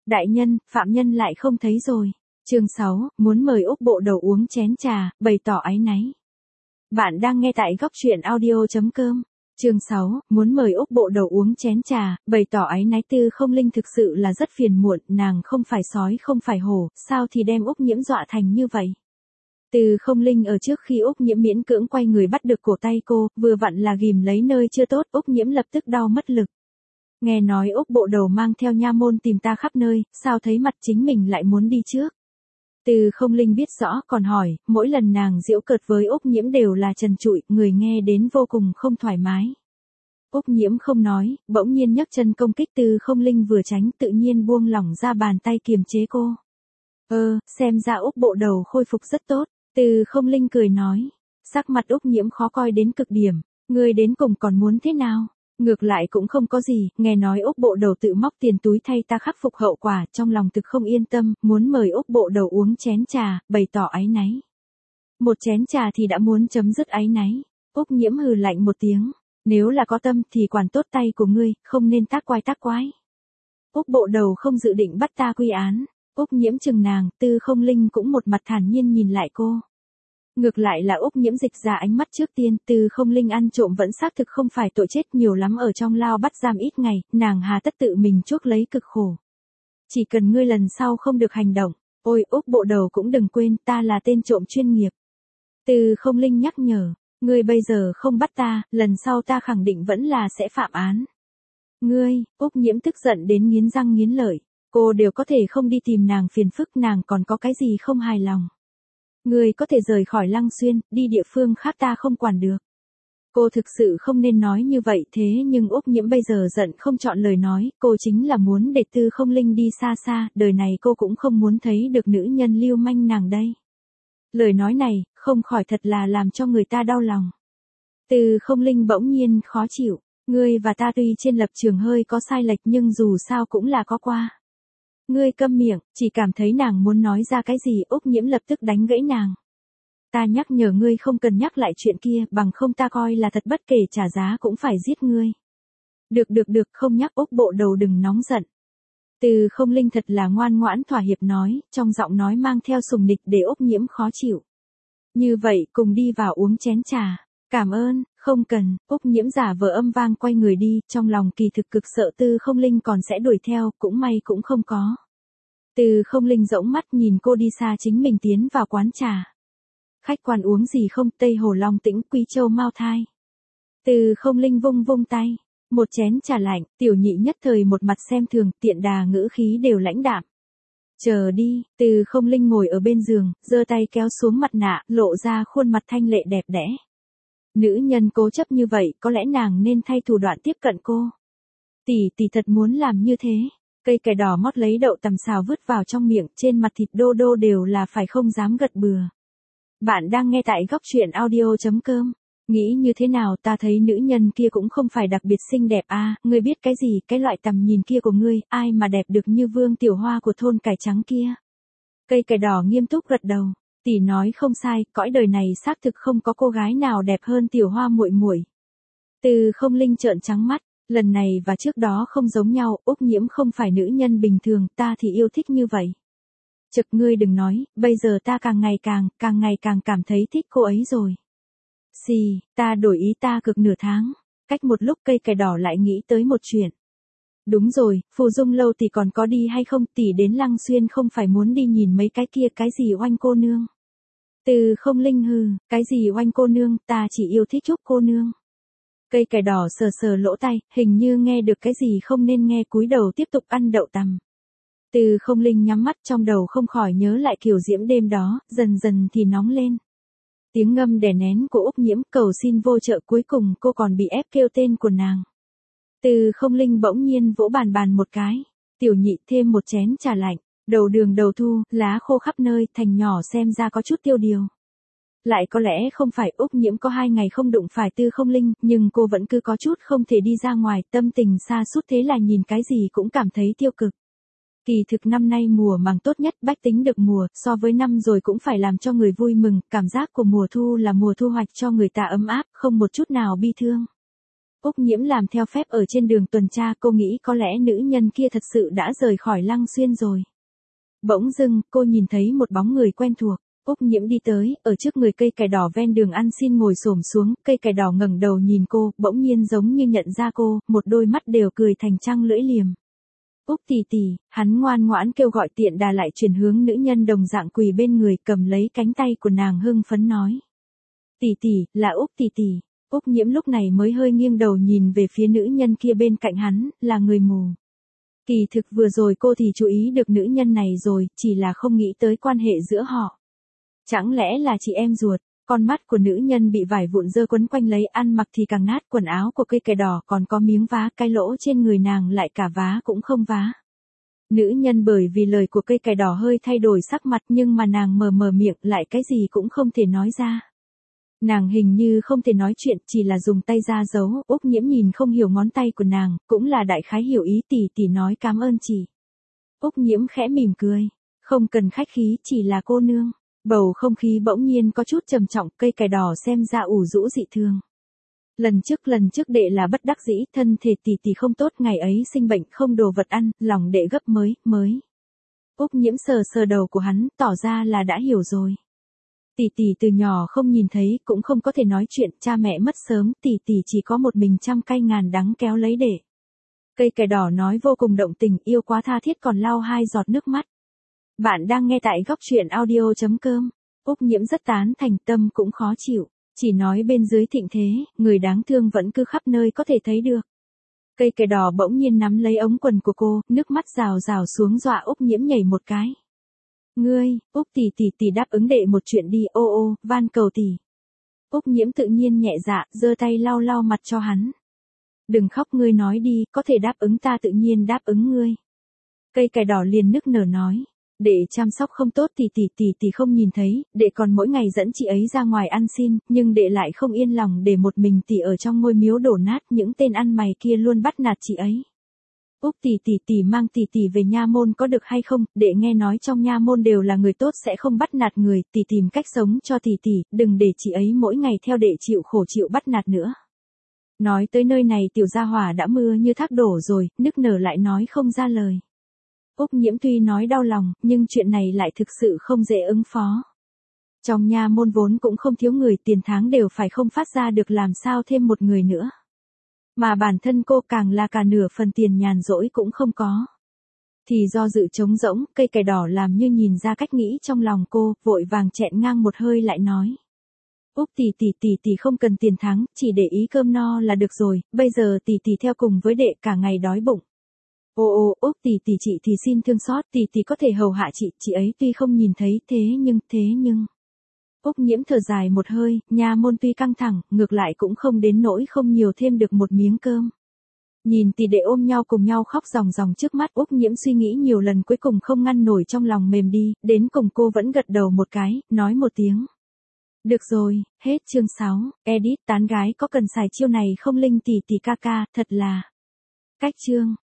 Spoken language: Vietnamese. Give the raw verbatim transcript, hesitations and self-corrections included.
Đại nhân, phạm nhân lại không thấy rồi. Chương sáu, muốn mời Úc Bộ Đầu uống chén trà, bày tỏ áy náy. Bạn đang nghe tại góc truyện audio chấm com. Chương sáu, muốn mời Úc Bộ Đầu uống chén trà, bày tỏ áy náy. Tư Không Linh thực sự là rất phiền muộn, nàng không phải sói không phải hổ, sao thì đem Úc Nhiễm dọa thành như vậy. Tư Không Linh ở trước khi Úc Nhiễm miễn cưỡng quay người bắt được cổ tay cô, vừa vặn là ghìm lấy nơi chưa tốt, Úc Nhiễm lập tức đau mất lực. Nghe nói Úc Bộ Đầu mang theo nha môn tìm ta khắp nơi, sao thấy mặt chính mình lại muốn đi trước. Tư Không Linh biết rõ còn hỏi, mỗi lần nàng giễu cợt với Úc Nhiễm đều là trần trụi, người nghe đến vô cùng không thoải mái. Úc Nhiễm không nói, bỗng nhiên nhấc chân công kích Tư Không Linh vừa tránh tự nhiên buông lỏng ra bàn tay kiềm chế cô. Ơ, xem ra Úc Bộ Đầu khôi phục rất tốt, Tư Không Linh cười nói. Sắc mặt Úc Nhiễm khó coi đến cực điểm, ngươi đến cùng còn muốn thế nào? Ngược lại cũng không có gì, nghe nói Úc Bộ Đầu tự móc tiền túi thay ta khắc phục hậu quả, trong lòng thực không yên tâm, muốn mời Úc Bộ Đầu uống chén trà, bày tỏ áy náy. Một chén trà thì đã muốn chấm dứt áy náy. Úc Nhiễm hừ lạnh một tiếng, nếu là có tâm thì quản tốt tay của ngươi, không nên tác quái tác quái. Úc Bộ Đầu không dự định bắt ta quy án. Úc Nhiễm chừng nàng, Tư Không Linh cũng một mặt thản nhiên nhìn lại cô. Ngược lại là Úc Nhiễm dịch ra ánh mắt trước tiên, Tư Không Linh ăn trộm vẫn xác thực không phải tội chết, nhiều lắm ở trong lao bắt giam ít ngày, nàng hà tất tự mình chuốc lấy cực khổ. Chỉ cần ngươi lần sau không được hành động, ôi Úc Bộ Đầu cũng đừng quên ta là tên trộm chuyên nghiệp. Tư Không Linh nhắc nhở, ngươi bây giờ không bắt ta, lần sau ta khẳng định vẫn là sẽ phạm án. Ngươi, Úc Nhiễm tức giận đến nghiến răng nghiến lợi, cô đều có thể không đi tìm nàng phiền phức, nàng còn có cái gì không hài lòng. Ngươi có thể rời khỏi Lăng Xuyên, đi địa phương khác ta không quản được. Cô thực sự không nên nói như vậy, thế nhưng Úc Nhiễm bây giờ giận không chọn lời nói, cô chính là muốn để Tư Không Linh đi xa xa, đời này cô cũng không muốn thấy được nữ nhân lưu manh nàng đây. Lời nói này, không khỏi thật là làm cho người ta đau lòng. Tư Không Linh bỗng nhiên khó chịu, ngươi và ta tuy trên lập trường hơi có sai lệch nhưng dù sao cũng là có qua. Ngươi câm miệng, chỉ cảm thấy nàng muốn nói ra cái gì, Úc Nhiễm lập tức đánh gãy nàng. Ta nhắc nhở ngươi không cần nhắc lại chuyện kia, bằng không ta coi là thật bất kể trả giá cũng phải giết ngươi. Được được được, không nhắc. Úc Bộ Đầu đừng nóng giận. Tư Không Linh thật là ngoan ngoãn thỏa hiệp nói, trong giọng nói mang theo sùng nịch để Úc Nhiễm khó chịu. Như vậy, cùng đi vào uống chén trà. Cảm ơn, không cần. Úc Nhiễm giả vờ âm vang quay người đi, trong lòng kỳ thực cực sợ Tư Không Linh còn sẽ đuổi theo, cũng may cũng không có. Tư Không Linh rỗng mắt nhìn cô đi xa, chính mình tiến vào quán trà. Khách quan uống gì không? Tây Hồ Long Tĩnh, Quý Châu Mao Thai. Tư Không Linh vung vung tay, một chén trà lạnh, tiểu nhị nhất thời một mặt xem thường, tiện đà ngữ khí đều lãnh đạm. Chờ đi. Tư Không Linh ngồi ở bên giường, giơ tay kéo xuống mặt nạ, lộ ra khuôn mặt thanh lệ đẹp đẽ. Nữ nhân cố chấp như vậy, có lẽ nàng nên thay thủ đoạn tiếp cận cô. Tỷ tỷ thật muốn làm như thế. Cây cải đỏ mót lấy đậu tằm xào vứt vào trong miệng, trên mặt thịt đô đô đều là phải không dám gật bừa. Bạn đang nghe tại góc truyện audio chấm com. Nghĩ như thế nào, ta thấy nữ nhân kia cũng không phải đặc biệt xinh đẹp a, à, ngươi biết cái gì, cái loại tầm nhìn kia của ngươi, ai mà đẹp được như Vương Tiểu Hoa của thôn cải trắng kia. Cây cải đỏ nghiêm túc gật đầu, tỷ nói không sai, cõi đời này xác thực không có cô gái nào đẹp hơn Tiểu Hoa muội muội. Tư Không Linh trợn trắng mắt, lần này và trước đó không giống nhau, Úc Nhiễm không phải nữ nhân bình thường, ta thì yêu thích như vậy. Trực ngươi đừng nói, bây giờ ta càng ngày càng, càng ngày càng cảm thấy thích cô ấy rồi. Xì, ta đổi ý, ta cực nửa tháng. Cách một lúc cây cải đỏ lại nghĩ tới một chuyện. Đúng rồi, Phù Dung lâu tỷ còn có đi hay không, tỷ đến Lăng Xuyên không phải muốn đi nhìn mấy cái kia, cái gì Oanh cô nương. Tư Không Linh hừ, cái gì Oanh cô nương, ta chỉ yêu thích Trúc cô nương. Cây cải đỏ sờ sờ lỗ tai, hình như nghe được cái gì không nên nghe, cúi đầu tiếp tục ăn đậu tằm. Tư Không Linh nhắm mắt, trong đầu không khỏi nhớ lại kiểu diễm đêm đó, dần dần thì nóng lên. Tiếng ngâm đè nén của Úc Nhiễm, cầu xin vô trợ, cuối cùng cô còn bị ép kêu tên của nàng. Tư Không Linh bỗng nhiên vỗ bàn bàn một cái, tiểu nhị thêm một chén trà lạnh, đầu đường đầu thu, lá khô khắp nơi, thành nhỏ xem ra có chút tiêu điều. Lại có lẽ không phải, Úc Nhiễm có hai ngày không đụng phải Tư Không Linh, nhưng cô vẫn cứ có chút không thể đi ra ngoài, tâm tình sa sút, thế là nhìn cái gì cũng cảm thấy tiêu cực. Kỳ thực năm nay mùa màng tốt nhất, bách tính được mùa, so với năm rồi cũng phải làm cho người vui mừng, cảm giác của mùa thu là mùa thu hoạch cho người ta ấm áp, không một chút nào bi thương. Úc Nhiễm làm theo phép ở trên đường tuần tra, cô nghĩ có lẽ nữ nhân kia thật sự đã rời khỏi Lăng Xuyên rồi. Bỗng dưng, cô nhìn thấy một bóng người quen thuộc. Úc Nhiễm đi tới, ở trước người cây cải đỏ ven đường ăn xin ngồi xổm xuống, cây cải đỏ ngẩng đầu nhìn cô, bỗng nhiên giống như nhận ra cô, một đôi mắt đều cười thành trăng lưỡi liềm. Úc tỷ tỷ, hắn ngoan ngoãn kêu gọi, tiện đà lại chuyển hướng nữ nhân đồng dạng quỳ bên người, cầm lấy cánh tay của nàng hưng phấn nói. Tỷ tỷ, là Úc tỷ tỷ. Úc Nhiễm lúc này mới hơi nghiêng đầu nhìn về phía nữ nhân kia bên cạnh hắn, là người mù. Kỳ thực vừa rồi cô thì chú ý được nữ nhân này rồi, chỉ là không nghĩ tới quan hệ giữa họ. Chẳng lẽ là chị em ruột? Con mắt của nữ nhân bị vải vụn dơ quấn quanh lấy, ăn mặc thì càng nát, quần áo của cây cải đỏ còn có miếng vá, cái lỗ trên người nàng lại cả vá cũng không vá. Nữ nhân bởi vì lời của cây cải đỏ hơi thay đổi sắc mặt, nhưng mà nàng mờ mờ miệng lại cái gì cũng không thể nói ra. Nàng hình như không thể nói chuyện, chỉ là dùng tay ra giấu. Úc Nhiễm nhìn không hiểu ngón tay của nàng, cũng là đại khái hiểu ý, tỷ tỷ nói cảm ơn chị. Úc Nhiễm khẽ mỉm cười, không cần khách khí, chỉ là cô nương. Bầu không khí bỗng nhiên có chút trầm trọng, cây cải đỏ xem ra ủ rũ dị thường. Lần trước lần trước đệ là bất đắc dĩ, thân thể tỷ tỷ không tốt, ngày ấy sinh bệnh không đồ vật ăn, lòng đệ gấp mới, mới. Úc Nhiễm sờ sờ đầu của hắn, tỏ ra là đã hiểu rồi. Tỷ tỷ từ nhỏ không nhìn thấy, cũng không có thể nói chuyện, cha mẹ mất sớm, tỷ tỷ chỉ có một mình trăm cay ngàn đắng kéo lấy đệ. Cây cải đỏ nói vô cùng động tình, yêu quá tha thiết còn lau hai giọt nước mắt. Bạn đang nghe tại góc truyện audio chấm com. Úc Nhiễm rất tán thành, tâm cũng khó chịu. Chỉ nói bên dưới thịnh thế, người đáng thương vẫn cứ khắp nơi có thể thấy được. Cây cải đỏ bỗng nhiên nắm lấy ống quần của cô, nước mắt rào rào xuống, dọa Úc Nhiễm nhảy một cái. Ngươi, Úc tỷ tỷ tỷ đáp ứng đệ một chuyện đi, ô ô, van cầu tỷ. Úc Nhiễm tự nhiên nhẹ dạ, giơ tay lau lau mặt cho hắn. Đừng khóc, ngươi nói đi, có thể đáp ứng ta tự nhiên đáp ứng ngươi. Cây cải đỏ liền nức nở nói. Đệ chăm sóc không tốt thì tỷ tỷ tỷ không nhìn thấy, đệ còn mỗi ngày dẫn chị ấy ra ngoài ăn xin, nhưng đệ lại không yên lòng để một mình tỷ ở trong ngôi miếu đổ nát, những tên ăn mày kia luôn bắt nạt chị ấy. Úc tỷ tỷ tỷ mang tỷ tỷ về nha môn có được hay không, đệ nghe nói trong nha môn đều là người tốt sẽ không bắt nạt người, tỷ tìm cách sống cho tỷ tỷ, đừng để chị ấy mỗi ngày theo đệ chịu khổ chịu bắt nạt nữa. Nói tới nơi này tiểu gia hỏa đã mưa như thác đổ rồi, nức nở lại nói không ra lời. Úc Nhiễm tuy nói đau lòng, nhưng chuyện này lại thực sự không dễ ứng phó. Trong nha môn vốn cũng không thiếu người, tiền tháng đều phải không phát ra được, làm sao thêm một người nữa. Mà bản thân cô càng là cả nửa phần tiền nhàn rỗi cũng không có. Thì do dự trống rỗng, cây cải đỏ làm như nhìn ra cách nghĩ trong lòng cô, vội vàng chẹn ngang một hơi lại nói. Úc tỷ tỷ tỷ tỷ không cần tiền tháng, chỉ để ý cơm no là được rồi, bây giờ tỷ tỷ theo cùng với đệ cả ngày đói bụng. Ô ô, Úc tỷ tỷ chị thì xin thương xót, tỷ tỷ có thể hầu hạ chị, chị ấy tuy không nhìn thấy, thế nhưng, thế nhưng. Úc Nhiễm thở dài một hơi, nha môn tuy căng thẳng, ngược lại cũng không đến nỗi không nhiều thêm được một miếng cơm. Nhìn tỷ đệ ôm nhau cùng nhau khóc ròng ròng trước mắt, Úc Nhiễm suy nghĩ nhiều lần cuối cùng không ngăn nổi trong lòng mềm đi, đến cùng cô vẫn gật đầu một cái, nói một tiếng. Được rồi, hết chương sáu, edit tán gái có cần xài chiêu này không Linh tỷ tỷ ca ca, thật là. Cách chương.